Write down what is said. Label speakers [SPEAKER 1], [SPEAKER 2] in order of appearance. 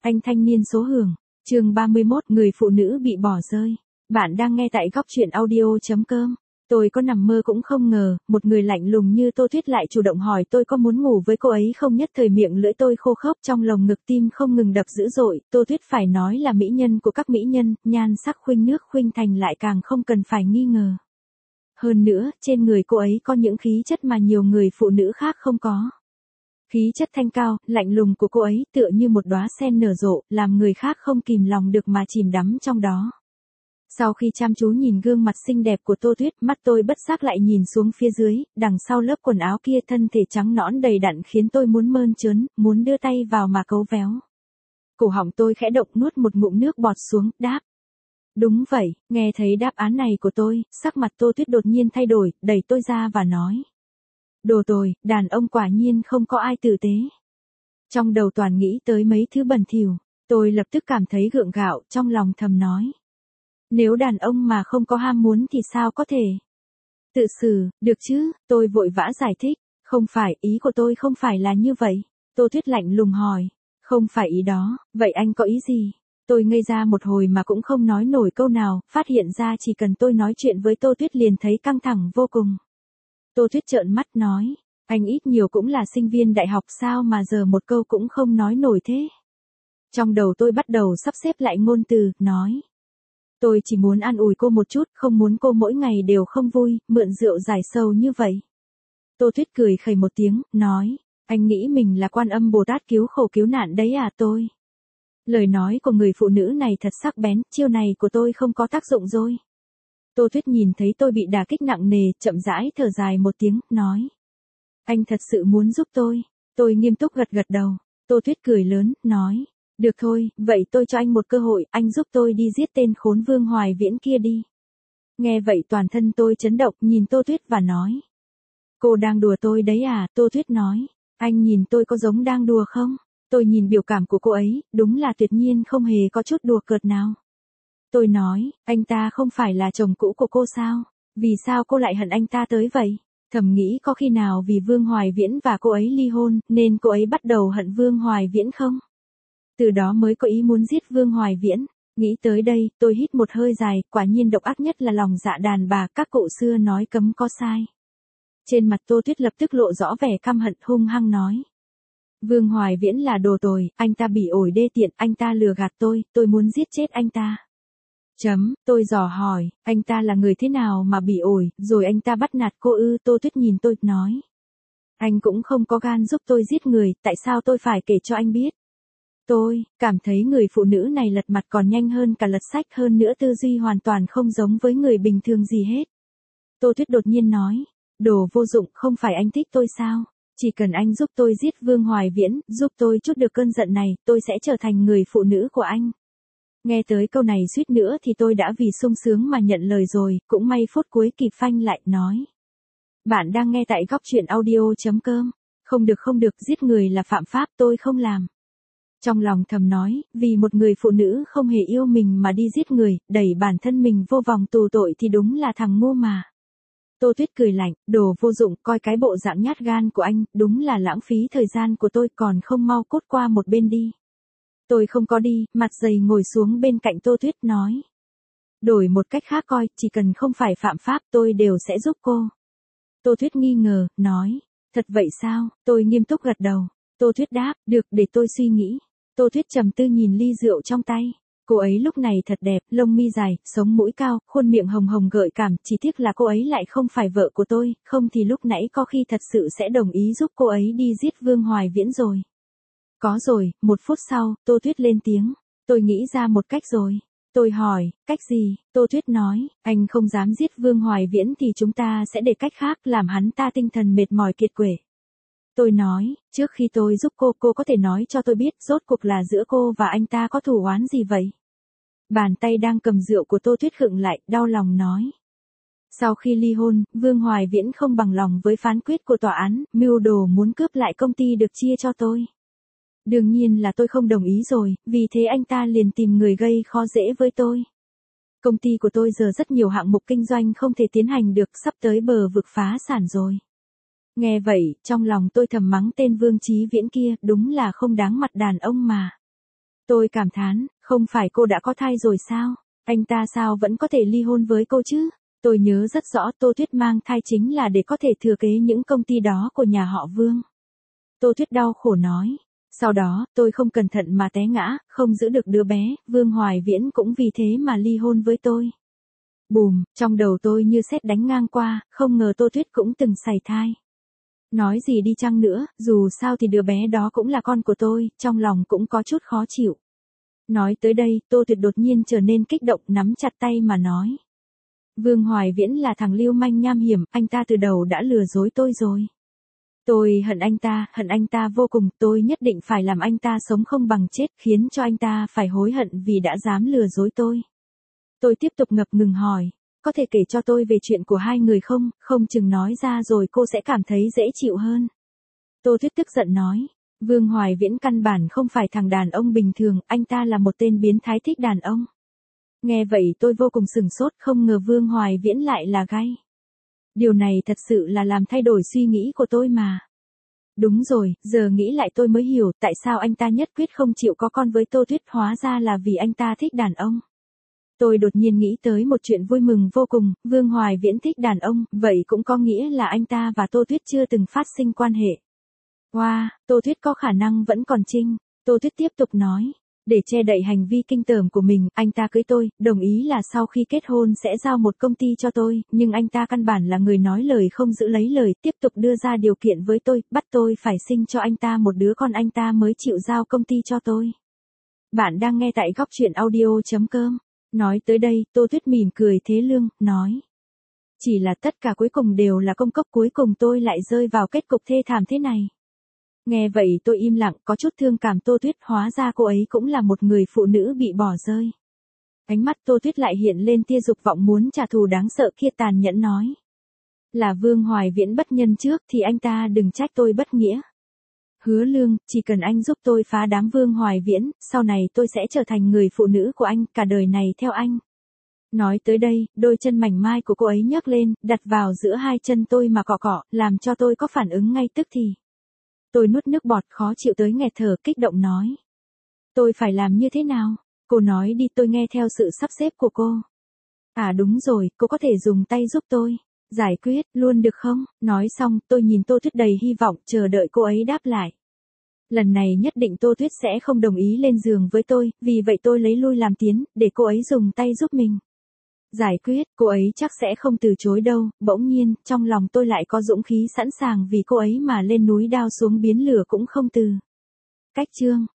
[SPEAKER 1] Anh thanh niên số hưởng. Chương 31, người phụ nữ bị bỏ rơi. Bạn đang nghe tại góc truyện audio.com. Tôi có nằm mơ cũng không ngờ, một người lạnh lùng như Tô Tuyết lại chủ động hỏi tôi có muốn ngủ với cô ấy không. Nhất thời miệng lưỡi tôi khô khốc, trong lồng ngực tim không ngừng đập dữ dội. Tô Tuyết phải nói là mỹ nhân của các mỹ nhân, nhan sắc khuynh nước khuynh thành lại càng không cần phải nghi ngờ. Hơn nữa, trên người cô ấy có những khí chất mà nhiều người phụ nữ khác không có. Khí chất thanh cao, lạnh lùng của cô ấy tựa như một đóa sen nở rộ, làm người khác không kìm lòng được mà chìm đắm trong đó. Sau khi chăm chú nhìn gương mặt xinh đẹp của Tô Tuyết, mắt tôi bất giác lại nhìn xuống phía dưới, đằng sau lớp quần áo kia thân thể trắng nõn đầy đặn khiến tôi muốn mơn trớn, muốn đưa tay vào mà cấu véo. Cổ họng tôi khẽ động nuốt một ngụm nước bọt xuống, đáp. Đúng vậy, nghe thấy đáp án này của tôi, sắc mặt Tô Tuyết đột nhiên thay đổi, đẩy tôi ra và nói. Đồ tồi, đàn ông quả nhiên không có ai tử tế. Trong đầu toàn nghĩ tới mấy thứ bẩn thỉu, tôi lập tức cảm thấy gượng gạo, trong lòng thầm nói. Nếu đàn ông mà không có ham muốn thì sao có thể? Tự xử, được chứ, tôi vội vã giải thích. Không phải, ý của tôi không phải là như vậy. Tô Tuyết lạnh lùng hỏi. Không phải ý đó, vậy anh có ý gì? Tôi ngây ra một hồi mà cũng không nói nổi câu nào, phát hiện ra chỉ cần tôi nói chuyện với Tô Tuyết liền thấy căng thẳng vô cùng. Tô Tuyết trợn mắt nói, anh ít nhiều cũng là sinh viên đại học sao mà giờ một câu cũng không nói nổi thế. Trong đầu tôi bắt đầu sắp xếp lại ngôn từ, nói. Tôi chỉ muốn an ủi cô một chút, không muốn cô mỗi ngày đều không vui, mượn rượu giải sầu như vậy. Tô Tuyết cười khẩy một tiếng, nói, anh nghĩ mình là Quan Âm Bồ Tát cứu khổ cứu nạn đấy à tôi. Lời nói của người phụ nữ này thật sắc bén, chiêu này của tôi không có tác dụng rồi. Tô Tuyết nhìn thấy tôi bị đả kích nặng nề, chậm rãi thở dài một tiếng, nói. Anh thật sự muốn giúp tôi. Tôi nghiêm túc gật gật đầu. Tô Tuyết cười lớn, nói. Được thôi, vậy tôi cho anh một cơ hội, anh giúp tôi đi giết tên khốn Vương Hoài Viễn kia đi. Nghe vậy toàn thân tôi chấn động, nhìn Tô Tuyết và nói. Cô đang đùa tôi đấy à? Tô Tuyết nói. Anh nhìn tôi có giống đang đùa không? Tôi nhìn biểu cảm của cô ấy, đúng là tuyệt nhiên không hề có chút đùa cợt nào. Tôi nói, anh ta không phải là chồng cũ của cô sao? Vì sao cô lại hận anh ta tới vậy? Thầm nghĩ có khi nào vì Vương Hoài Viễn và cô ấy ly hôn, nên cô ấy bắt đầu hận Vương Hoài Viễn không? Từ đó mới có ý muốn giết Vương Hoài Viễn. Nghĩ tới đây, tôi hít một hơi dài, quả nhiên độc ác nhất là lòng dạ đàn bà, các cụ xưa nói cấm có sai. Trên mặt Tô Tuyết lập tức lộ rõ vẻ căm hận, hung hăng nói. Vương Hoài Viễn là đồ tồi, anh ta bỉ ổi đê tiện, anh ta lừa gạt tôi muốn giết chết anh ta. Tôi dò hỏi, anh ta là người thế nào mà bỉ ổi, rồi anh ta bắt nạt cô ư? Tô Tuyết nhìn tôi, nói. Anh cũng không có gan giúp tôi giết người, tại sao tôi phải kể cho anh biết? Tôi cảm thấy người phụ nữ này lật mặt còn nhanh hơn cả lật sách, hơn nữa tư duy hoàn toàn không giống với người bình thường gì hết. Tô Tuyết đột nhiên nói, đồ vô dụng, không phải anh thích tôi sao? Chỉ cần anh giúp tôi giết Vương Hoài Viễn, giúp tôi trút được cơn giận này, tôi sẽ trở thành người phụ nữ của anh. Nghe tới câu này suýt nữa thì tôi đã vì sung sướng mà nhận lời rồi, cũng may phút cuối kịp phanh lại, nói. Bạn đang nghe tại góc truyện audio.com. Không được, giết người là phạm pháp, tôi không làm. Trong lòng thầm nói, vì một người phụ nữ không hề yêu mình mà đi giết người, đẩy bản thân mình vô vòng tù tội thì đúng là thằng ngu mà. Tô Tuyết cười lạnh, đồ vô dụng, coi cái bộ dạng nhát gan của anh, đúng là lãng phí thời gian của tôi, còn không mau cút qua một bên đi. Tôi không có đi, mặt dày ngồi xuống bên cạnh Tô Tuyết, nói. Đổi một cách khác coi, chỉ cần không phải phạm pháp tôi đều sẽ giúp cô. Tô Tuyết nghi ngờ, nói. Thật vậy sao? Tôi nghiêm túc gật đầu. Tô Tuyết đáp, được, để tôi suy nghĩ. Tô Tuyết trầm tư nhìn ly rượu trong tay. Cô ấy lúc này thật đẹp, lông mi dài, sống mũi cao, khuôn miệng hồng hồng gợi cảm, chỉ tiếc là cô ấy lại không phải vợ của tôi, không thì lúc nãy có khi thật sự sẽ đồng ý giúp cô ấy đi giết Vương Hoài Viễn rồi. Có rồi, 1 phút sau, Tô Tuyết lên tiếng. Tôi nghĩ ra một cách rồi. Tôi hỏi, cách gì? Tô Tuyết nói, anh không dám giết Vương Hoài Viễn thì chúng ta sẽ để cách khác, làm hắn ta tinh thần mệt mỏi kiệt quệ. Tôi nói, trước khi tôi giúp cô có thể nói cho tôi biết rốt cuộc là giữa cô và anh ta có thù oán gì vậy? Bàn tay đang cầm rượu của Tô Tuyết khựng lại, đau lòng nói. Sau khi ly hôn, Vương Hoài Viễn không bằng lòng với phán quyết của tòa án, mưu đồ muốn cướp lại công ty được chia cho tôi. Đương nhiên là tôi không đồng ý rồi, vì thế anh ta liền tìm người gây khó dễ với tôi. Công ty của tôi giờ rất nhiều hạng mục kinh doanh không thể tiến hành được, sắp tới bờ vực phá sản rồi. Nghe vậy, trong lòng tôi thầm mắng tên Vương Chí Viễn kia, đúng là không đáng mặt đàn ông mà. Tôi cảm thán, không phải cô đã có thai rồi sao? Anh ta sao vẫn có thể ly hôn với cô chứ? Tôi nhớ rất rõ Tô Tuyết mang thai chính là để có thể thừa kế những công ty đó của nhà họ Vương. Tô Tuyết đau khổ nói. Sau đó, tôi không cẩn thận mà té ngã, không giữ được đứa bé, Vương Hoài Viễn cũng vì thế mà ly hôn với tôi. Bùm, trong đầu tôi như sét đánh ngang qua, không ngờ Tô Tuyết cũng từng sảy thai. Nói gì đi chăng nữa, dù sao thì đứa bé đó cũng là con của tôi, trong lòng cũng có chút khó chịu. Nói tới đây, Tô Tuyết đột nhiên trở nên kích động, nắm chặt tay mà nói. Vương Hoài Viễn là thằng lưu manh nham hiểm, anh ta từ đầu đã lừa dối tôi rồi. Tôi hận anh ta vô cùng, tôi nhất định phải làm anh ta sống không bằng chết, khiến cho anh ta phải hối hận vì đã dám lừa dối tôi. Tôi tiếp tục ngập ngừng hỏi, có thể kể cho tôi về chuyện của hai người không, không chừng nói ra rồi cô sẽ cảm thấy dễ chịu hơn. Tô Tuyết tức giận nói, Vương Hoài Viễn căn bản không phải thằng đàn ông bình thường, anh ta là một tên biến thái thích đàn ông. Nghe vậy tôi vô cùng sửng sốt, không ngờ Vương Hoài Viễn lại là gay. Điều này thật sự là làm thay đổi suy nghĩ của tôi mà. Đúng rồi, giờ nghĩ lại tôi mới hiểu tại sao anh ta nhất quyết không chịu có con với Tô Tuyết, hóa ra là vì anh ta thích đàn ông. Tôi đột nhiên nghĩ tới một chuyện vui mừng vô cùng, Vương Hoài Viễn thích đàn ông, vậy cũng có nghĩa là anh ta và Tô Tuyết chưa từng phát sinh quan hệ. Wow, Tô Tuyết có khả năng vẫn còn trinh. Tô Tuyết tiếp tục nói. Để che đậy hành vi kinh tởm của mình, anh ta cưới tôi, đồng ý là sau khi kết hôn sẽ giao một công ty cho tôi, nhưng anh ta căn bản là người nói lời không giữ lấy lời, tiếp tục đưa ra điều kiện với tôi, bắt tôi phải sinh cho anh ta một đứa con anh ta mới chịu giao công ty cho tôi. Bạn đang nghe tại góc truyện audio.com. Nói tới đây, Tô Tuyết mỉm cười thế lương, nói. Chỉ là tất cả cuối cùng đều là công cốc, cuối cùng tôi lại rơi vào kết cục thê thảm thế này. Nghe vậy tôi im lặng, có chút thương cảm Tô Tuyết, hóa ra cô ấy cũng là một người phụ nữ bị bỏ rơi. Ánh mắt Tô Tuyết lại hiện lên tia dục vọng muốn trả thù đáng sợ kia, tàn nhẫn nói. Là Vương Hoài Viễn bất nhân trước thì anh ta đừng trách tôi bất nghĩa. Hứa Lương, chỉ cần anh giúp tôi phá đám Vương Hoài Viễn, sau này tôi sẽ trở thành người phụ nữ của anh, cả đời này theo anh. Nói tới đây, đôi chân mảnh mai của cô ấy nhấc lên, đặt vào giữa hai chân tôi mà cọ cọ, làm cho tôi có phản ứng ngay tức thì. Tôi nuốt nước bọt khó chịu tới nghẹt thở, kích động nói. Tôi phải làm như thế nào? Cô nói đi, tôi nghe theo sự sắp xếp của cô. À đúng rồi, cô có thể dùng tay giúp tôi. Giải quyết, luôn được không? Nói xong, tôi nhìn Tô Tuyết đầy hy vọng, chờ đợi cô ấy đáp lại. Lần này nhất định Tô Tuyết sẽ không đồng ý lên giường với tôi, vì vậy tôi lấy lui làm tiến, để cô ấy dùng tay giúp mình. Giải quyết, cô ấy chắc sẽ không từ chối đâu, bỗng nhiên, trong lòng tôi lại có dũng khí sẵn sàng vì cô ấy mà lên núi đao xuống biển lửa cũng không từ. Cách chương